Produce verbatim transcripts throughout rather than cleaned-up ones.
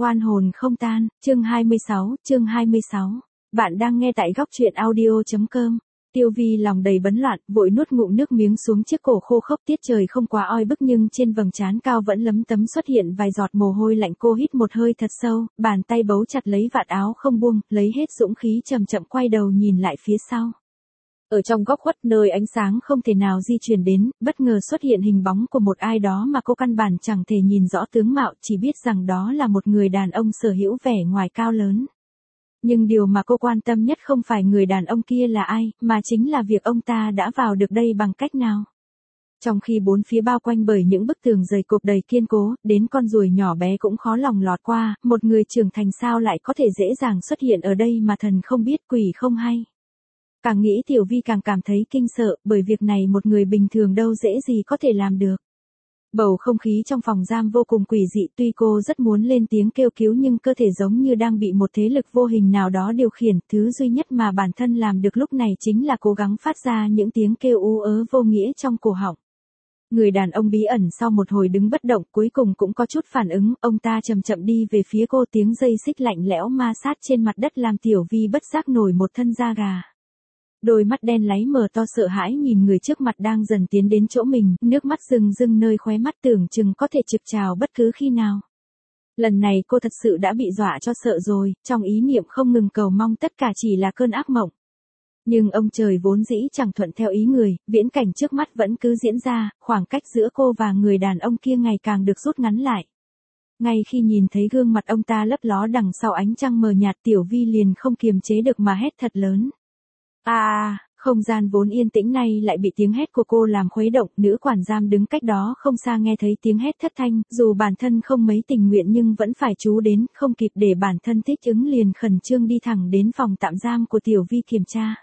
Oan hồn không tan, chương hai mươi sáu, chương hai mươi sáu. Bạn đang nghe tại góc truyện audio chấm com. Tiêu Vi lòng đầy bấn loạn, vội nuốt ngụm nước miếng xuống chiếc cổ khô khốc. Tiết trời không quá oi bức nhưng trên vầng trán cao vẫn lấm tấm xuất hiện vài giọt mồ hôi lạnh. Cô hít một hơi thật sâu, bàn tay bấu chặt lấy vạt áo không buông, lấy hết dũng khí chậm chậm quay đầu nhìn lại phía sau. Ở trong góc khuất nơi ánh sáng không thể nào di chuyển đến, bất ngờ xuất hiện hình bóng của một ai đó mà cô căn bản chẳng thể nhìn rõ tướng mạo, chỉ biết rằng đó là một người đàn ông sở hữu vẻ ngoài cao lớn. Nhưng điều mà cô quan tâm nhất không phải người đàn ông kia là ai, mà chính là việc ông ta đã vào được đây bằng cách nào. Trong khi bốn phía bao quanh bởi những bức tường dày cộp đầy kiên cố, đến con ruồi nhỏ bé cũng khó lòng lọt qua, một người trưởng thành sao lại có thể dễ dàng xuất hiện ở đây mà thần không biết quỷ không hay. Càng nghĩ Tiểu Vi càng cảm thấy kinh sợ, bởi việc này một người bình thường đâu dễ gì có thể làm được. Bầu không khí trong phòng giam vô cùng quỷ dị, tuy cô rất muốn lên tiếng kêu cứu nhưng cơ thể giống như đang bị một thế lực vô hình nào đó điều khiển, thứ duy nhất mà bản thân làm được lúc này chính là cố gắng phát ra những tiếng kêu ú ớ vô nghĩa trong cổ họng. Người đàn ông bí ẩn sau một hồi đứng bất động cuối cùng cũng có chút phản ứng, ông ta chậm chậm đi về phía cô, tiếng dây xích lạnh lẽo ma sát trên mặt đất làm Tiểu Vi bất giác nổi một thân da gà. Đôi mắt đen láy mở to sợ hãi nhìn người trước mặt đang dần tiến đến chỗ mình, nước mắt rưng rưng nơi khóe mắt tưởng chừng có thể trực trào bất cứ khi nào. Lần này cô thật sự đã bị dọa cho sợ rồi, trong ý niệm không ngừng cầu mong tất cả chỉ là cơn ác mộng. Nhưng ông trời vốn dĩ chẳng thuận theo ý người, viễn cảnh trước mắt vẫn cứ diễn ra, khoảng cách giữa cô và người đàn ông kia ngày càng được rút ngắn lại. Ngay khi nhìn thấy gương mặt ông ta lấp ló đằng sau ánh trăng mờ nhạt, Tiểu Vi liền không kiềm chế được mà hét thật lớn. À, không gian vốn yên tĩnh này lại bị tiếng hét của cô làm khuấy động, nữ quản giam đứng cách đó không xa nghe thấy tiếng hét thất thanh, dù bản thân không mấy tình nguyện nhưng vẫn phải chú đến, không kịp để bản thân thích ứng liền khẩn trương đi thẳng đến phòng tạm giam của Tiểu Vi kiểm tra.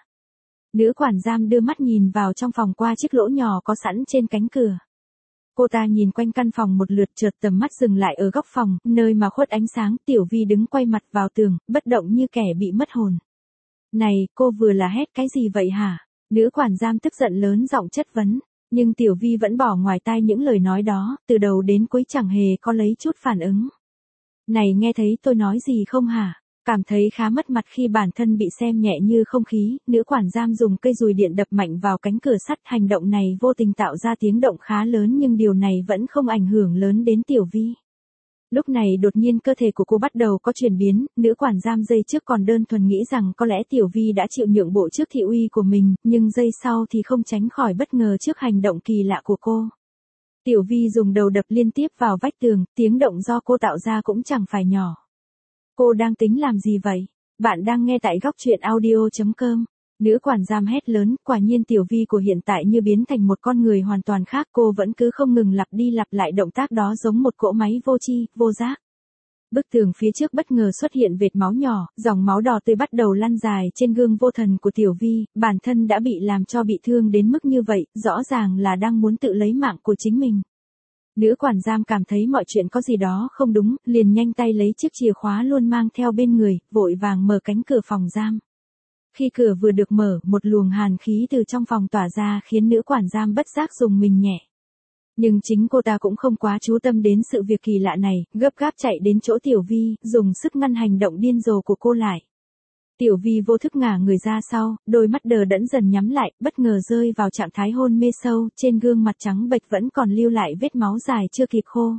Nữ quản giam đưa mắt nhìn vào trong phòng qua chiếc lỗ nhỏ có sẵn trên cánh cửa. Cô ta nhìn quanh căn phòng một lượt, chợt tầm mắt dừng lại ở góc phòng, nơi mà khuất ánh sáng. Tiểu Vi đứng quay mặt vào tường, bất động như kẻ bị mất hồn. Này, cô vừa là hét cái gì vậy hả? Nữ quản giam tức giận lớn giọng chất vấn, nhưng Tiểu Vi vẫn bỏ ngoài tai những lời nói đó, từ đầu đến cuối chẳng hề có lấy chút phản ứng. Này, nghe thấy tôi nói gì không hả? Cảm thấy khá mất mặt khi bản thân bị xem nhẹ như không khí, nữ quản giam dùng cây dùi điện đập mạnh vào cánh cửa sắt, hành động này vô tình tạo ra tiếng động khá lớn nhưng điều này vẫn không ảnh hưởng lớn đến Tiểu Vi. Lúc này đột nhiên cơ thể của cô bắt đầu có chuyển biến, nữ quản giam giây trước còn đơn thuần nghĩ rằng có lẽ Tiểu Vi đã chịu nhượng bộ trước thị uy của mình, nhưng giây sau thì không tránh khỏi bất ngờ trước hành động kỳ lạ của cô. Tiểu Vi dùng đầu đập liên tiếp vào vách tường, tiếng động do cô tạo ra cũng chẳng phải nhỏ. Cô đang tính làm gì vậy? Bạn đang nghe tại góc truyện audio chấm com. Nữ quản giam hét lớn, quả nhiên Tiểu Vi của hiện tại như biến thành một con người hoàn toàn khác, cô vẫn cứ không ngừng lặp đi lặp lại động tác đó giống một cỗ máy vô tri, vô giác. Bức tường phía trước bất ngờ xuất hiện vệt máu nhỏ, dòng máu đỏ tươi bắt đầu lăn dài trên gương vô thần của Tiểu Vi, bản thân đã bị làm cho bị thương đến mức như vậy, rõ ràng là đang muốn tự lấy mạng của chính mình. Nữ quản giam cảm thấy mọi chuyện có gì đó không đúng, liền nhanh tay lấy chiếc chìa khóa luôn mang theo bên người, vội vàng mở cánh cửa phòng giam. Khi cửa vừa được mở, một luồng hàn khí từ trong phòng tỏa ra khiến nữ quản giam bất giác rùng mình nhẹ. Nhưng chính cô ta cũng không quá chú tâm đến sự việc kỳ lạ này, gấp gáp chạy đến chỗ Tiểu Vi, dùng sức ngăn hành động điên rồ của cô lại. Tiểu Vi vô thức ngả người ra sau, đôi mắt đờ đẫn dần nhắm lại, bất ngờ rơi vào trạng thái hôn mê sâu, trên gương mặt trắng bệch vẫn còn lưu lại vết máu dài chưa kịp khô.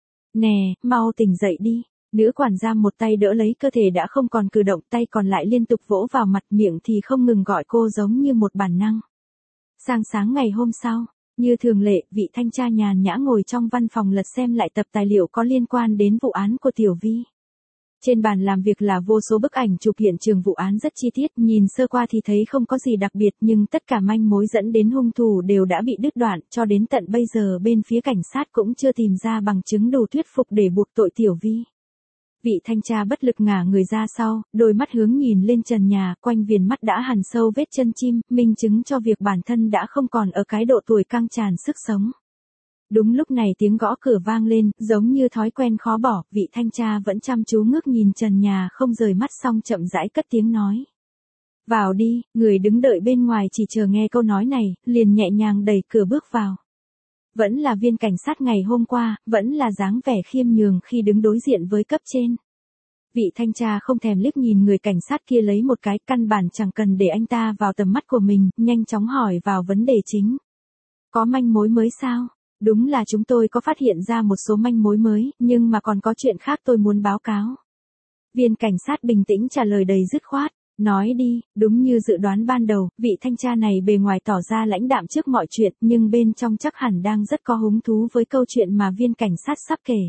Nè, mau tỉnh dậy đi. Nữ quản giam một tay đỡ lấy cơ thể đã không còn cử động, tay còn lại liên tục vỗ vào mặt, miệng thì không ngừng gọi cô giống như một bản năng. Sang sáng ngày hôm sau, như thường lệ, vị thanh tra nhàn nhã ngồi trong văn phòng lật xem lại tập tài liệu có liên quan đến vụ án của Tiểu Vi. Trên bàn làm việc là vô số bức ảnh chụp hiện trường vụ án rất chi tiết, nhìn sơ qua thì thấy không có gì đặc biệt nhưng tất cả manh mối dẫn đến hung thủ đều đã bị đứt đoạn, cho đến tận bây giờ bên phía cảnh sát cũng chưa tìm ra bằng chứng đủ thuyết phục để buộc tội Tiểu Vi. Vị thanh tra bất lực ngả người ra sau, đôi mắt hướng nhìn lên trần nhà, quanh viền mắt đã hằn sâu vết chân chim, minh chứng cho việc bản thân đã không còn ở cái độ tuổi căng tràn sức sống. Đúng lúc này tiếng gõ cửa vang lên, giống như thói quen khó bỏ, vị thanh tra vẫn chăm chú ngước nhìn trần nhà không rời mắt xong chậm rãi cất tiếng nói. Vào đi, người đứng đợi bên ngoài chỉ chờ nghe câu nói này, liền nhẹ nhàng đẩy cửa bước vào. Vẫn là viên cảnh sát ngày hôm qua, vẫn là dáng vẻ khiêm nhường khi đứng đối diện với cấp trên. Vị thanh tra không thèm liếc nhìn người cảnh sát kia lấy một cái, căn bản chẳng cần để anh ta vào tầm mắt của mình, nhanh chóng hỏi vào vấn đề chính. Có manh mối mới sao? Đúng là chúng tôi có phát hiện ra một số manh mối mới, nhưng mà còn có chuyện khác tôi muốn báo cáo. Viên cảnh sát bình tĩnh trả lời đầy dứt khoát. Nói đi, đúng như dự đoán ban đầu, vị thanh tra này bề ngoài tỏ ra lãnh đạm trước mọi chuyện, nhưng bên trong chắc hẳn đang rất có hứng thú với câu chuyện mà viên cảnh sát sắp kể.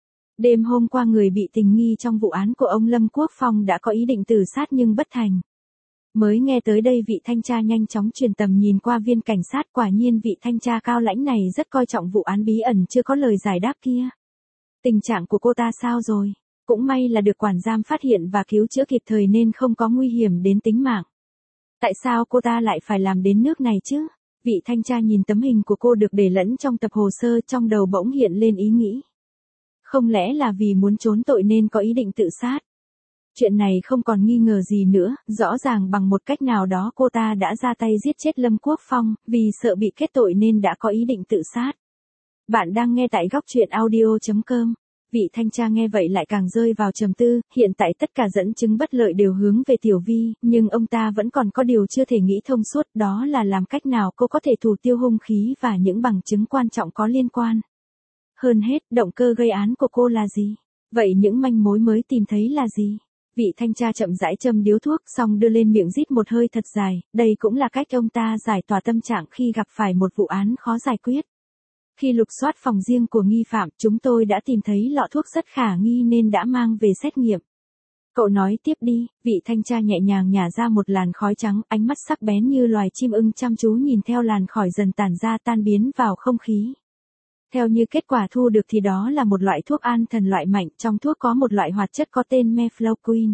Đêm hôm qua người bị tình nghi trong vụ án của ông Lâm Quốc Phong đã có ý định tự sát nhưng bất thành. Mới nghe tới đây vị thanh tra nhanh chóng truyền tầm nhìn qua viên cảnh sát, quả nhiên vị thanh tra cao lãnh này rất coi trọng vụ án bí ẩn chưa có lời giải đáp kia. Tình trạng của cô ta sao rồi? Cũng may là được quản giam phát hiện và cứu chữa kịp thời nên không có nguy hiểm đến tính mạng. Tại sao cô ta lại phải làm đến nước này chứ? Vị thanh tra nhìn tấm hình của cô được để lẫn trong tập hồ sơ, trong đầu bỗng hiện lên ý nghĩ. Không lẽ là vì muốn trốn tội nên có ý định tự sát? Chuyện này không còn nghi ngờ gì nữa, rõ ràng bằng một cách nào đó cô ta đã ra tay giết chết Lâm Quốc Phong, vì sợ bị kết tội nên đã có ý định tự sát. Bạn đang nghe tại góc truyện audio chấm com. Vị thanh tra nghe vậy lại càng rơi vào trầm tư, hiện tại tất cả dẫn chứng bất lợi đều hướng về Tiểu Vi, nhưng ông ta vẫn còn có điều chưa thể nghĩ thông suốt, đó là làm cách nào cô có thể thủ tiêu hung khí và những bằng chứng quan trọng có liên quan. Hơn hết, động cơ gây án của cô là gì? Vậy những manh mối mới tìm thấy là gì? Vị thanh tra chậm rãi châm điếu thuốc xong đưa lên miệng rít một hơi thật dài, đây cũng là cách ông ta giải tỏa tâm trạng khi gặp phải một vụ án khó giải quyết. Khi lục soát phòng riêng của nghi phạm, chúng tôi đã tìm thấy lọ thuốc rất khả nghi nên đã mang về xét nghiệm. Cậu nói tiếp đi, vị thanh tra nhẹ nhàng nhả ra một làn khói trắng, ánh mắt sắc bén như loài chim ưng chăm chú nhìn theo làn khói dần tản ra tan biến vào không khí. Theo như kết quả thu được thì đó là một loại thuốc an thần loại mạnh, trong thuốc có một loại hoạt chất có tên mefloquine.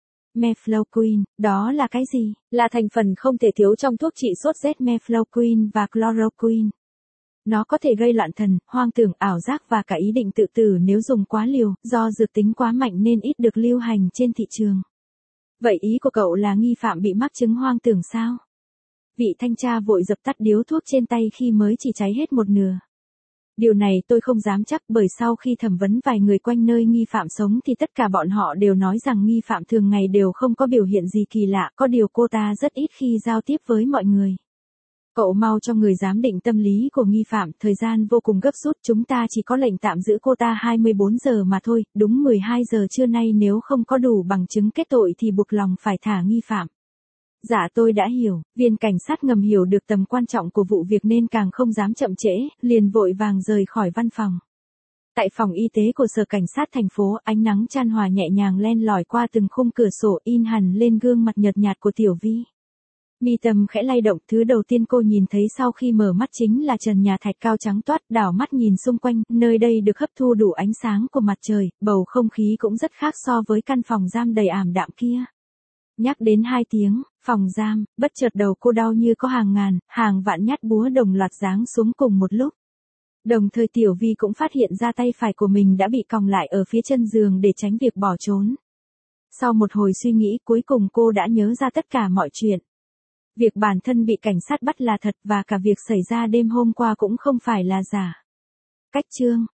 Mefloquine, đó là cái gì? Là thành phần không thể thiếu trong thuốc trị sốt rét mefloquine và chloroquine. Nó có thể gây loạn thần, hoang tưởng, ảo giác và cả ý định tự tử nếu dùng quá liều, do dược tính quá mạnh nên ít được lưu hành trên thị trường. Vậy ý của cậu là nghi phạm bị mắc chứng hoang tưởng sao? Vị thanh tra vội dập tắt điếu thuốc trên tay khi mới chỉ cháy hết một nửa. Điều này tôi không dám chắc, bởi sau khi thẩm vấn vài người quanh nơi nghi phạm sống thì tất cả bọn họ đều nói rằng nghi phạm thường ngày đều không có biểu hiện gì kỳ lạ, có điều cô ta rất ít khi giao tiếp với mọi người. Cậu mau cho người giám định tâm lý của nghi phạm, thời gian vô cùng gấp rút, chúng ta chỉ có lệnh tạm giữ cô ta hai mươi bốn giờ mà thôi, đúng mười hai giờ trưa nay nếu không có đủ bằng chứng kết tội thì buộc lòng phải thả nghi phạm. Dạ tôi đã hiểu, viên cảnh sát ngầm hiểu được tầm quan trọng của vụ việc nên càng không dám chậm trễ, liền vội vàng rời khỏi văn phòng. Tại phòng y tế của sở cảnh sát thành phố, ánh nắng chan hòa nhẹ nhàng len lỏi qua từng khung cửa sổ in hẳn lên gương mặt nhợt nhạt của Tiểu Vi. Mi tâm khẽ lay động, thứ đầu tiên cô nhìn thấy sau khi mở mắt chính là trần nhà thạch cao trắng toát, đảo mắt nhìn xung quanh, nơi đây được hấp thu đủ ánh sáng của mặt trời, bầu không khí cũng rất khác so với căn phòng giam đầy ảm đạm kia. Nhắc đến hai tiếng, phòng giam, bất chợt đầu cô đau như có hàng ngàn, hàng vạn nhát búa đồng loạt giáng xuống cùng một lúc. Đồng thời Tiểu Vi cũng phát hiện ra tay phải của mình đã bị còng lại ở phía chân giường để tránh việc bỏ trốn. Sau một hồi suy nghĩ cuối cùng cô đã nhớ ra tất cả mọi chuyện. Việc bản thân bị cảnh sát bắt là thật và cả việc xảy ra đêm hôm qua cũng không phải là giả. Cách chương